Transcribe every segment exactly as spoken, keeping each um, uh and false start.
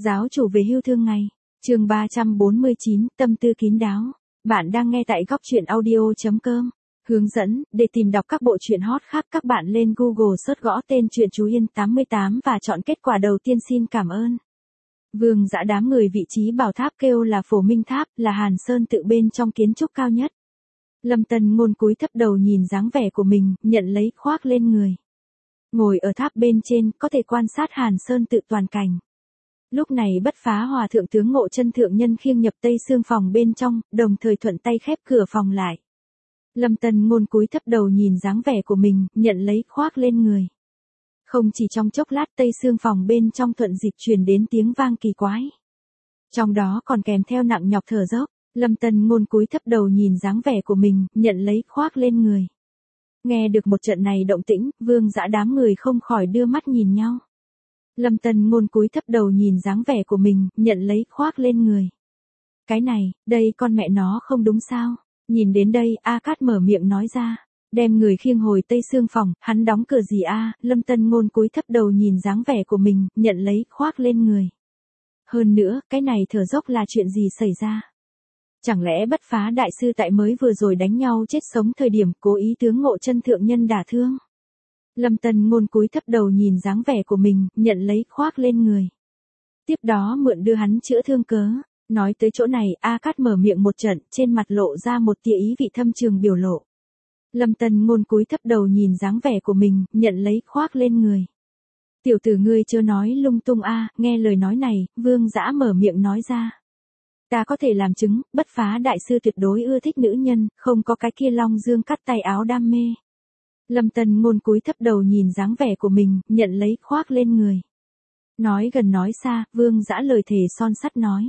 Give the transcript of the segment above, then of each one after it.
Giáo chủ về hưu thương ngày. Chương ba trăm bốn mươi chín, tâm tư kín đáo. Bạn đang nghe tại góc truyện audio chấm com. Hướng dẫn, để tìm đọc các bộ truyện hot khác các bạn lên Google search gõ tên truyện Chú Yên tám mươi tám và chọn kết quả đầu tiên. Xin cảm ơn. Vương Dã đám người vị trí bảo tháp kêu là Phổ Minh Tháp, là Hàn Sơn tự bên trong kiến trúc cao nhất. Lâm Tân Ngôn cúi thấp đầu nhìn dáng vẻ của mình, nhận lấy khoác lên người. Ngồi ở tháp bên trên, có thể quan sát Hàn Sơn tự toàn cảnh. Lúc này Bất Phá Hòa thượng tướng Ngộ Chân thượng nhân khiêng nhập Tây Xương phòng bên trong, đồng thời thuận tay khép cửa phòng lại. Lâm Tân Ngôn cúi thấp đầu nhìn dáng vẻ của mình, nhận lấy khoác lên người. Không chỉ trong chốc lát Tây Xương phòng bên trong thuận dịp truyền đến tiếng vang kỳ quái. Trong đó còn kèm theo nặng nhọc thở dốc, Lâm Tân Ngôn cúi thấp đầu nhìn dáng vẻ của mình, nhận lấy khoác lên người. Nghe được một trận này động tĩnh, Vương Dã đám người không khỏi đưa mắt nhìn nhau. Lâm Tân Ngôn cúi thấp đầu nhìn dáng vẻ của mình, nhận lấy khoác lên người. Cái này, đây con mẹ nó không đúng sao? Nhìn đến đây, A Cát mở miệng nói ra. Đem người khiêng hồi Tây Xương phòng, hắn đóng cửa gì a? Lâm Tân Ngôn cúi thấp đầu nhìn dáng vẻ của mình, nhận lấy khoác lên người. Hơn nữa, cái này thở dốc là chuyện gì xảy ra? Chẳng lẽ Bất Phá đại sư tại mới vừa rồi đánh nhau chết sống thời điểm cố ý tướng Ngộ Chân thượng nhân đả thương? Lâm Tân Ngôn cúi thấp đầu nhìn dáng vẻ của mình, nhận lấy khoác lên người. Tiếp đó mượn đưa hắn chữa thương cớ. Nói tới chỗ này, A Cát mở miệng một trận, trên mặt lộ ra một tia ý vị thâm trường biểu lộ. Lâm Tân Ngôn cúi thấp đầu nhìn dáng vẻ của mình, nhận lấy khoác lên người. Tiểu tử ngươi chớ nói lung tung a, nghe lời nói này, Vương Dã mở miệng nói ra. Ta có thể làm chứng, Bất Phá đại sư tuyệt đối ưa thích nữ nhân, không có cái kia long dương cắt tay áo đam mê. Lâm Tân Ngôn cúi thấp đầu nhìn dáng vẻ của mình, nhận lấy khoác lên người. Nói gần nói xa, Vương Dã lời thề son sắt nói.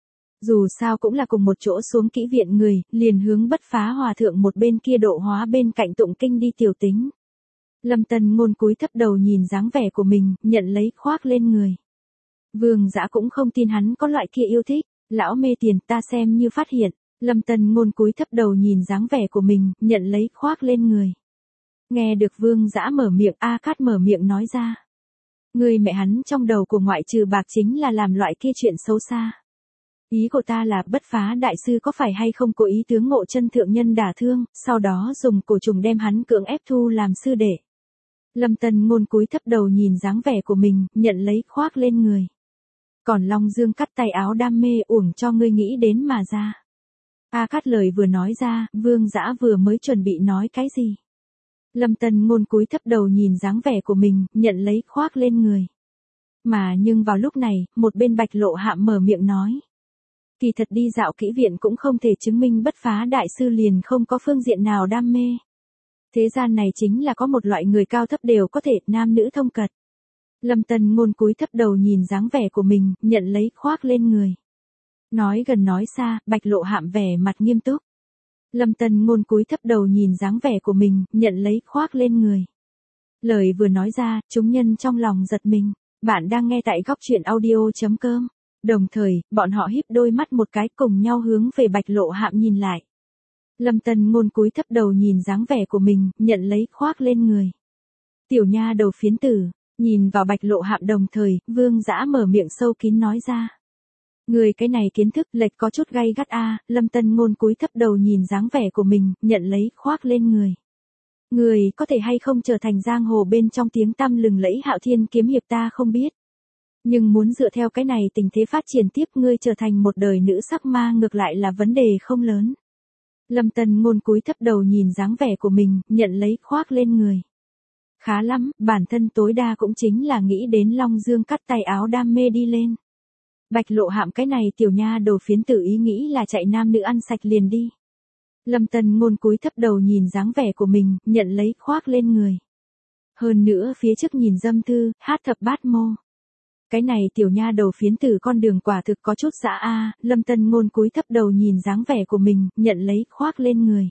Dù sao cũng là cùng một chỗ xuống kỹ viện người, liền hướng Bất Phá Hòa thượng một bên kia độ hóa bên cạnh tụng kinh đi tiểu tính. Lâm Tân Ngôn cúi thấp đầu nhìn dáng vẻ của mình, nhận lấy khoác lên người. Vương Dã cũng không tin hắn có loại kia yêu thích, lão mê tiền ta xem như phát hiện. Lâm Tân Ngôn cúi thấp đầu nhìn dáng vẻ của mình, nhận lấy khoác lên người. Nghe được Vương Dã mở miệng, A Cát mở miệng nói ra. Người mẹ hắn trong đầu của ngoại trừ bạc chính là làm loại kia chuyện xấu xa. Ý của ta là Bất Phá đại sư có phải hay không cố ý tướng Ngộ Chân thượng nhân đả thương, sau đó dùng cổ trùng đem hắn cưỡng ép thu làm sư đệ. Lâm Tân Ngôn cúi thấp đầu nhìn dáng vẻ của mình, nhận lấy khoác lên người. Còn Long Dương cắt tay áo đam mê uổng cho ngươi nghĩ đến mà ra. A Cát lời vừa nói ra, Vương Dã vừa mới chuẩn bị nói cái gì. Lâm Tân Ngôn cúi thấp đầu nhìn dáng vẻ của mình, nhận lấy khoác lên người. Mà nhưng vào lúc này, một bên Bạch Lộ Hạm mở miệng nói. Kỳ thật đi dạo kỹ viện cũng không thể chứng minh Bất Phá đại sư liền không có phương diện nào đam mê. Thế gian này chính là có một loại người cao thấp đều có thể, nam nữ thông cật. Lâm Tân Ngôn cúi thấp đầu nhìn dáng vẻ của mình, nhận lấy khoác lên người. Nói gần nói xa, Bạch Lộ Hạm vẻ mặt nghiêm túc. Lâm Tân Ngôn cúi thấp đầu nhìn dáng vẻ của mình, nhận lấy khoác lên người. Lời vừa nói ra, chúng nhân trong lòng giật mình. Bạn đang nghe tại góc truyện audio chấm com. Đồng thời, bọn họ híp đôi mắt một cái cùng nhau hướng về Bạch Lộ Hạm nhìn lại. Lâm Tân Ngôn cúi thấp đầu nhìn dáng vẻ của mình, nhận lấy khoác lên người. Tiểu nha đầu phiến tử, nhìn vào Bạch Lộ Hạm đồng thời, Vương Dã mở miệng sâu kín nói ra. Người cái này kiến thức lệch có chút gay gắt a. Lâm Tân Ngôn cúi thấp đầu nhìn dáng vẻ của mình, nhận lấy khoác lên người. Người có thể hay không trở thành giang hồ bên trong tiếng tăm lừng lẫy Hạo Thiên kiếm hiệp ta không biết. Nhưng muốn dựa theo cái này tình thế phát triển tiếp ngươi trở thành một đời nữ sắc ma ngược lại là vấn đề không lớn. Lâm Tân Ngôn cúi thấp đầu nhìn dáng vẻ của mình, nhận lấy khoác lên người. Khá lắm, bản thân tối đa cũng chính là nghĩ đến Long Dương cắt tay áo đam mê đi lên. Bạch Lộ Hạm cái này tiểu nha đầu phiến tử ý nghĩ là chạy nam nữ ăn sạch liền đi. Lâm Tân Ngôn cúi thấp đầu nhìn dáng vẻ của mình, nhận lấy khoác lên người. Hơn nữa phía trước nhìn dâm thư, hát thập bát mô. Cái này tiểu nha đầu phiến tử con đường quả thực có chút dã a. Lâm Tân Ngôn cúi thấp đầu nhìn dáng vẻ của mình, nhận lấy khoác lên người.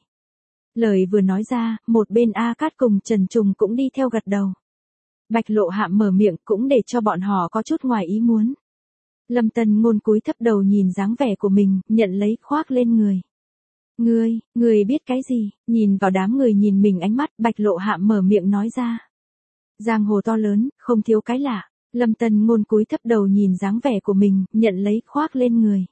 Lời vừa nói ra, một bên A Cát cùng Trần Trùng cũng đi theo gật đầu. Bạch Lộ Hạm mở miệng cũng để cho bọn họ có chút ngoài ý muốn. Lâm Tân Ngôn cúi thấp đầu nhìn dáng vẻ của mình, nhận lấy khoác lên người. Ngươi, ngươi biết cái gì? Nhìn vào đám người nhìn mình ánh mắt, Bạch Lộ Hạm mở miệng nói ra. Giang hồ to lớn, không thiếu cái lạ. Lâm Tân Ngôn cúi thấp đầu nhìn dáng vẻ của mình, nhận lấy khoác lên người.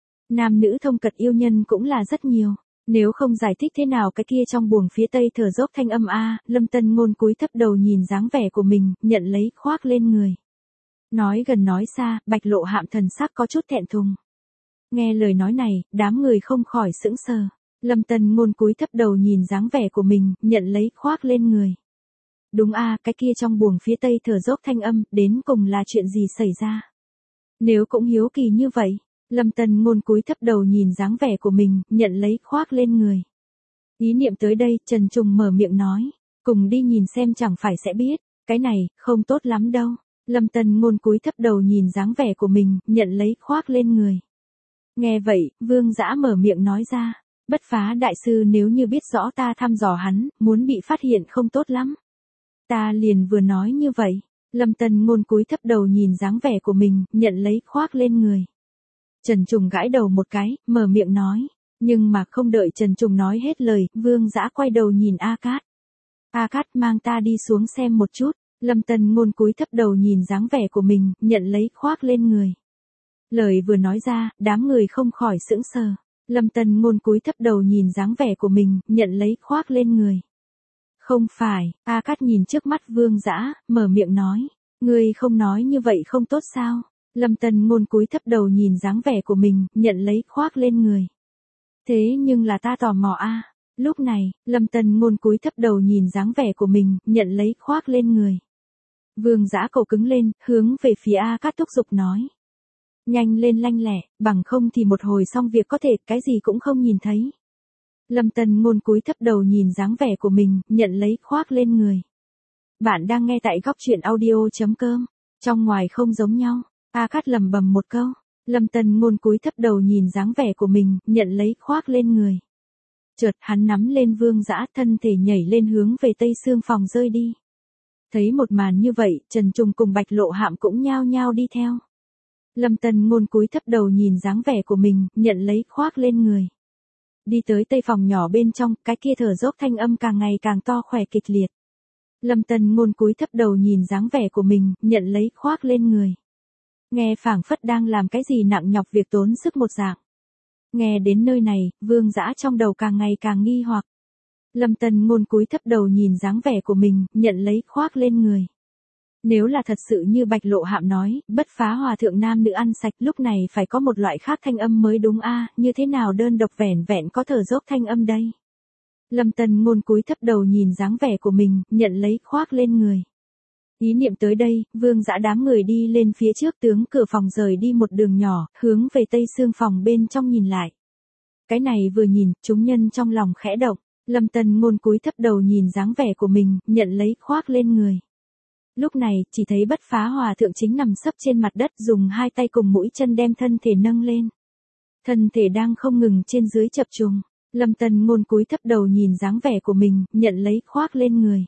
Nam nữ thông cật yêu nhân cũng là rất nhiều. Nếu không giải thích thế nào cái kia trong buồng phía tây thở dốc thanh âm a, Lâm Tân Ngôn cúi thấp đầu nhìn dáng vẻ của mình, nhận lấy khoác lên người. Nói gần nói xa, Bạch Lộ Hạm thần sắc có chút thẹn thùng. Nghe lời nói này, đám người không khỏi sững sờ. Lâm Tân Ngôn cúi thấp đầu nhìn dáng vẻ của mình, nhận lấy khoác lên người. Đúng a, cái kia trong buồng phía tây thở dốc thanh âm, đến cùng là chuyện gì xảy ra? Nếu cũng hiếu kỳ như vậy, Lâm Tân Ngôn cúi thấp đầu nhìn dáng vẻ của mình, nhận lấy khoác lên người. Ý niệm tới đây, Trần Trùng mở miệng nói, cùng đi nhìn xem chẳng phải sẽ biết, cái này, không tốt lắm đâu. Lâm Tân Ngôn cúi thấp đầu nhìn dáng vẻ của mình, nhận lấy khoác lên người. Nghe vậy, Vương Dã mở miệng nói ra, Bất Phá đại sư nếu như biết rõ ta thăm dò hắn, muốn bị phát hiện không tốt lắm. Ta liền vừa nói như vậy. Lâm Tân Ngôn cúi thấp đầu nhìn dáng vẻ của mình, nhận lấy khoác lên người. Trần Trùng gãi đầu một cái, mở miệng nói. Nhưng mà không đợi Trần Trùng nói hết lời, Vương Dã quay đầu nhìn A Cát. A Cát mang ta đi xuống xem một chút. Lâm Tân Ngôn cúi thấp đầu nhìn dáng vẻ của mình, nhận lấy khoác lên người. Lời vừa nói ra, đám người không khỏi sững sờ. Lâm Tân Ngôn cúi thấp đầu nhìn dáng vẻ của mình, nhận lấy khoác lên người. Không phải, A Cát nhìn trước mắt Vương Dã, mở miệng nói. Ngươi không nói như vậy không tốt sao? Lâm Tân Ngôn cúi thấp đầu nhìn dáng vẻ của mình, nhận lấy khoác lên người. Thế nhưng là ta tò mò a. Lúc này, Lâm Tân Ngôn cúi thấp đầu nhìn dáng vẻ của mình, nhận lấy khoác lên người. Vương Dã cổ cứng lên, hướng về phía A Cát thúc giục nói. Nhanh lên lanh lẹ, bằng không thì một hồi xong việc có thể cái gì cũng không nhìn thấy. Lâm Tân Ngôn cúi thấp đầu nhìn dáng vẻ của mình, nhận lấy khoác lên người. Bạn đang nghe tại góc truyện audio chấm com. Trong ngoài không giống nhau. A Cát lẩm bẩm một câu. Lâm Tân Ngôn cúi thấp đầu nhìn dáng vẻ của mình, nhận lấy khoác lên người. Chợt hắn nắm lên Vương Dã, thân thể nhảy lên hướng về tây xương phòng rơi đi. Thấy một màn như vậy, Trần Trùng cùng Bạch Lộ Hạm cũng nhao nhao đi theo. Lâm Tân Ngôn cúi thấp đầu nhìn dáng vẻ của mình, nhận lấy khoác lên người. Đi tới tây phòng nhỏ bên trong, cái kia thở dốc thanh âm càng ngày càng to khỏe kịch liệt. Lâm Tân Ngôn cúi thấp đầu nhìn dáng vẻ của mình, nhận lấy khoác lên người. Nghe phảng phất đang làm cái gì nặng nhọc việc tốn sức một dạng. Nghe đến nơi này, Vương Dã trong đầu càng ngày càng nghi hoặc. Lâm Tân Ngôn cúi thấp đầu nhìn dáng vẻ của mình, nhận lấy khoác lên người. Nếu là thật sự như Bạch Lộ Hạm nói, Bất Phá hòa thượng nam nữ ăn sạch, lúc này phải có một loại khác thanh âm mới đúng a, như thế nào đơn độc vẻn vẹn có thở dốc thanh âm đây. Lâm Tân Ngôn cúi thấp đầu nhìn dáng vẻ của mình, nhận lấy khoác lên người. Ý niệm tới đây, Vương Dã đám người đi lên phía trước tướng cửa phòng rời đi một đường nhỏ, hướng về tây xương phòng bên trong nhìn lại. Cái này vừa nhìn, chúng nhân trong lòng khẽ động. Lâm Tân Ngôn cúi thấp đầu nhìn dáng vẻ của mình, nhận lấy khoác lên người. Lúc này, chỉ thấy Bất Phá hòa thượng chính nằm sấp trên mặt đất, dùng hai tay cùng mũi chân đem thân thể nâng lên. Thân thể đang không ngừng trên dưới chập trùng. Lâm Tân Ngôn cúi thấp đầu nhìn dáng vẻ của mình, nhận lấy khoác lên người.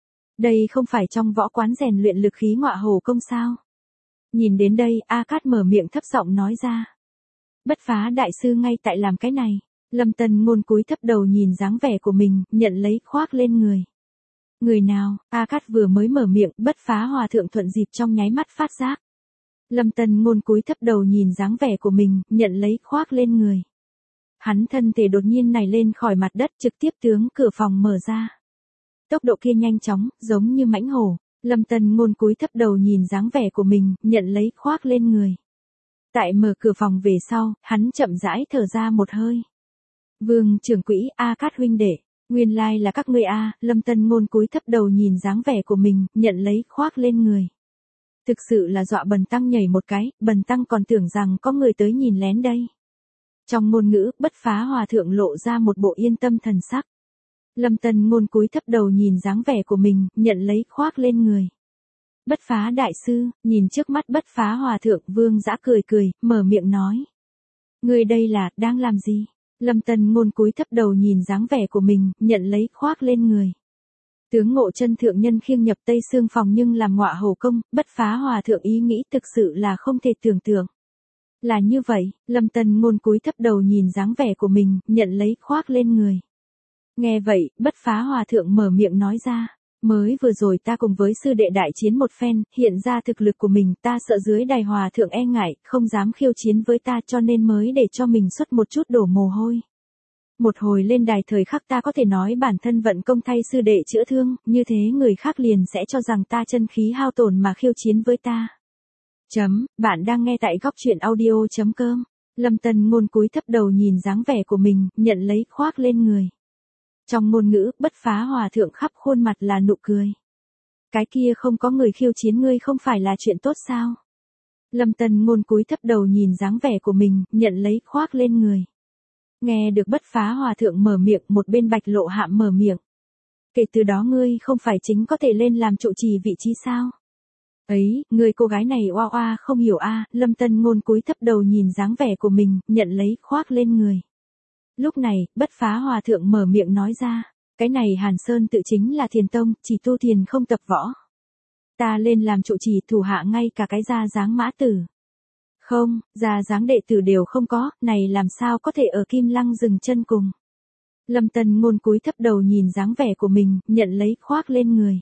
Đây không phải trong võ quán rèn luyện lực khí ngọa hổ công sao? Nhìn đến đây, A Cát mở miệng thấp giọng nói ra. Bất Phá đại sư ngay tại làm cái này. Lâm Tân Ngôn cúi thấp đầu nhìn dáng vẻ của mình, nhận lấy khoác lên người. Người nào? A Cát vừa mới mở miệng, Bất Phá hòa thượng thuận dịp trong nháy mắt phát giác. Lâm Tân Ngôn cúi thấp đầu nhìn dáng vẻ của mình, nhận lấy khoác lên người. Hắn thân thể đột nhiên nảy lên khỏi mặt đất, trực tiếp tướng cửa phòng mở ra. Tốc độ kia nhanh chóng, giống như mãnh hổ. Lâm Tân Ngôn cúi thấp đầu nhìn dáng vẻ của mình, nhận lấy khoác lên người. Tại mở cửa phòng về sau, hắn chậm rãi thở ra một hơi. Vương trưởng quỹ, A Cát huynh đệ, nguyên lai là các ngươi a. Lâm Tân Ngôn cúi thấp đầu nhìn dáng vẻ của mình, nhận lấy khoác lên người. Thực sự là dọa Bần tăng nhảy một cái, Bần tăng còn tưởng rằng có người tới nhìn lén đây. Trong ngôn ngữ, Bất Phá hòa thượng lộ ra một bộ yên tâm thần sắc. Lâm Tân Ngôn cúi thấp đầu nhìn dáng vẻ của mình, nhận lấy khoác lên người. Bất Phá đại sư, nhìn trước mắt Bất Phá hòa thượng, Vương Dã cười cười, mở miệng nói. Người đây là, đang làm gì? Lâm Tân Ngôn cúi thấp đầu nhìn dáng vẻ của mình, nhận lấy khoác lên người. Tướng Ngộ Chân thượng nhân khiêng nhập tây xương phòng nhưng làm ngọa hổ công, Bất Phá hòa thượng ý nghĩ thực sự là không thể tưởng tượng. Là như vậy, Lâm Tân Ngôn cúi thấp đầu nhìn dáng vẻ của mình, nhận lấy khoác lên người. Nghe vậy, Bất Phá hòa thượng mở miệng nói ra. Mới vừa rồi ta cùng với sư đệ đại chiến một phen, hiện ra thực lực của mình, ta sợ dưới đài hòa thượng e ngại, không dám khiêu chiến với ta cho nên mới để cho mình xuất một chút đổ mồ hôi. Một hồi lên đài thời khắc ta có thể nói bản thân vận công thay sư đệ chữa thương, như thế người khác liền sẽ cho rằng ta chân khí hao tổn mà khiêu chiến với ta. Chấm, bạn đang nghe tại góc truyện audio chấm com. Lâm Tân Ngôn cúi thấp đầu nhìn dáng vẻ của mình, nhận lấy khoác lên người. Trong ngôn ngữ, bất phá hòa thượng khắp khuôn mặt là nụ cười. Cái kia không có người khiêu chiến ngươi không phải là chuyện tốt sao? Lâm Tân Ngôn cúi thấp đầu nhìn dáng vẻ của mình, nhận lấy khoác lên người. Nghe được bất phá hòa thượng mở miệng, một bên Bạch Lộ Hạm mở miệng. Kể từ đó ngươi không phải chính có thể lên làm trụ trì vị trí sao? Ấy, người cô gái này oa oa không hiểu a. Lâm Tân Ngôn cúi thấp đầu nhìn dáng vẻ của mình, nhận lấy khoác lên người. Lúc này, bất phá hòa thượng mở miệng nói ra, cái này Hàn Sơn tự chính là thiền tông, chỉ tu thiền không tập võ. Ta lên làm trụ trì thủ hạ ngay cả cái gia dáng mã tử. Không, gia dáng đệ tử đều không có, này làm sao có thể ở Kim Lăng dừng chân cùng. Lâm Tân Ngôn cúi thấp đầu nhìn dáng vẻ của mình, nhận lấy khoác lên người.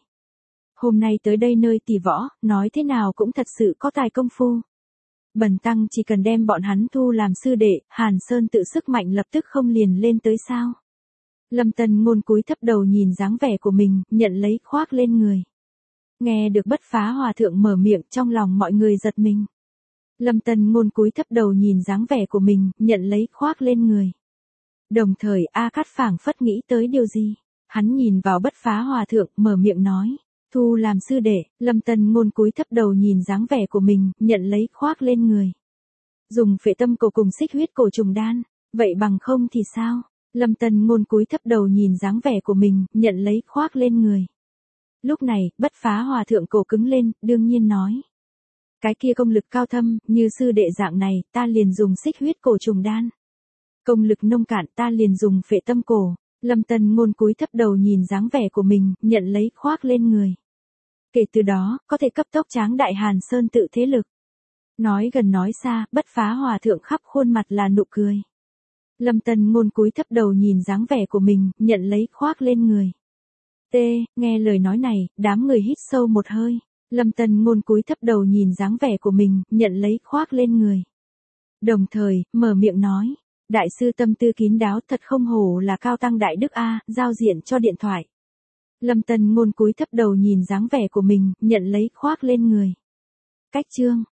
Hôm nay tới đây nơi tỷ võ, nói thế nào cũng thật sự có tài công phu. Bần tăng chỉ cần đem bọn hắn thu làm sư đệ, Hàn Sơn tự sức mạnh lập tức không liền lên tới sao. Lâm Tân Ngôn cúi thấp đầu nhìn dáng vẻ của mình, nhận lấy khoác lên người. Nghe được bất phá hòa thượng mở miệng, trong lòng mọi người giật mình. Lâm Tân Ngôn cúi thấp đầu nhìn dáng vẻ của mình, nhận lấy khoác lên người. Đồng thời A Cát phảng phất nghĩ tới điều gì. Hắn nhìn vào bất phá hòa thượng, mở miệng nói. Thu làm sư đệ, Lâm Tân Ngôn cúi thấp đầu nhìn dáng vẻ của mình, nhận lấy khoác lên người. Dùng phệ tâm cổ cùng xích huyết cổ trùng đan, vậy bằng không thì sao? Lâm Tân Ngôn cúi thấp đầu nhìn dáng vẻ của mình, nhận lấy khoác lên người. Lúc này, bất phá hòa thượng cổ cứng lên, đương nhiên nói. Cái kia công lực cao thâm, như sư đệ dạng này, ta liền dùng xích huyết cổ trùng đan. Công lực nông cạn ta liền dùng phệ tâm cổ. Lâm Tân Ngôn cúi thấp đầu nhìn dáng vẻ của mình, nhận lấy khoác lên người. Kể từ đó, có thể cấp tốc tráng đại Hàn Sơn tự thế lực. Nói gần nói xa, bất phá hòa thượng khắp khuôn mặt là nụ cười. Lâm Tân Ngôn cúi thấp đầu nhìn dáng vẻ của mình, nhận lấy khoác lên người. T, nghe lời nói này, đám người hít sâu một hơi. Lâm Tân Ngôn cúi thấp đầu nhìn dáng vẻ của mình, nhận lấy khoác lên người. Đồng thời, mở miệng nói. Đại sư tâm tư kín đáo thật không hổ là cao tăng đại đức A, giao diện cho điện thoại. Lâm Tân Ngôn cúi thấp đầu nhìn dáng vẻ của mình, nhận lấy khoác lên người. Cách chương.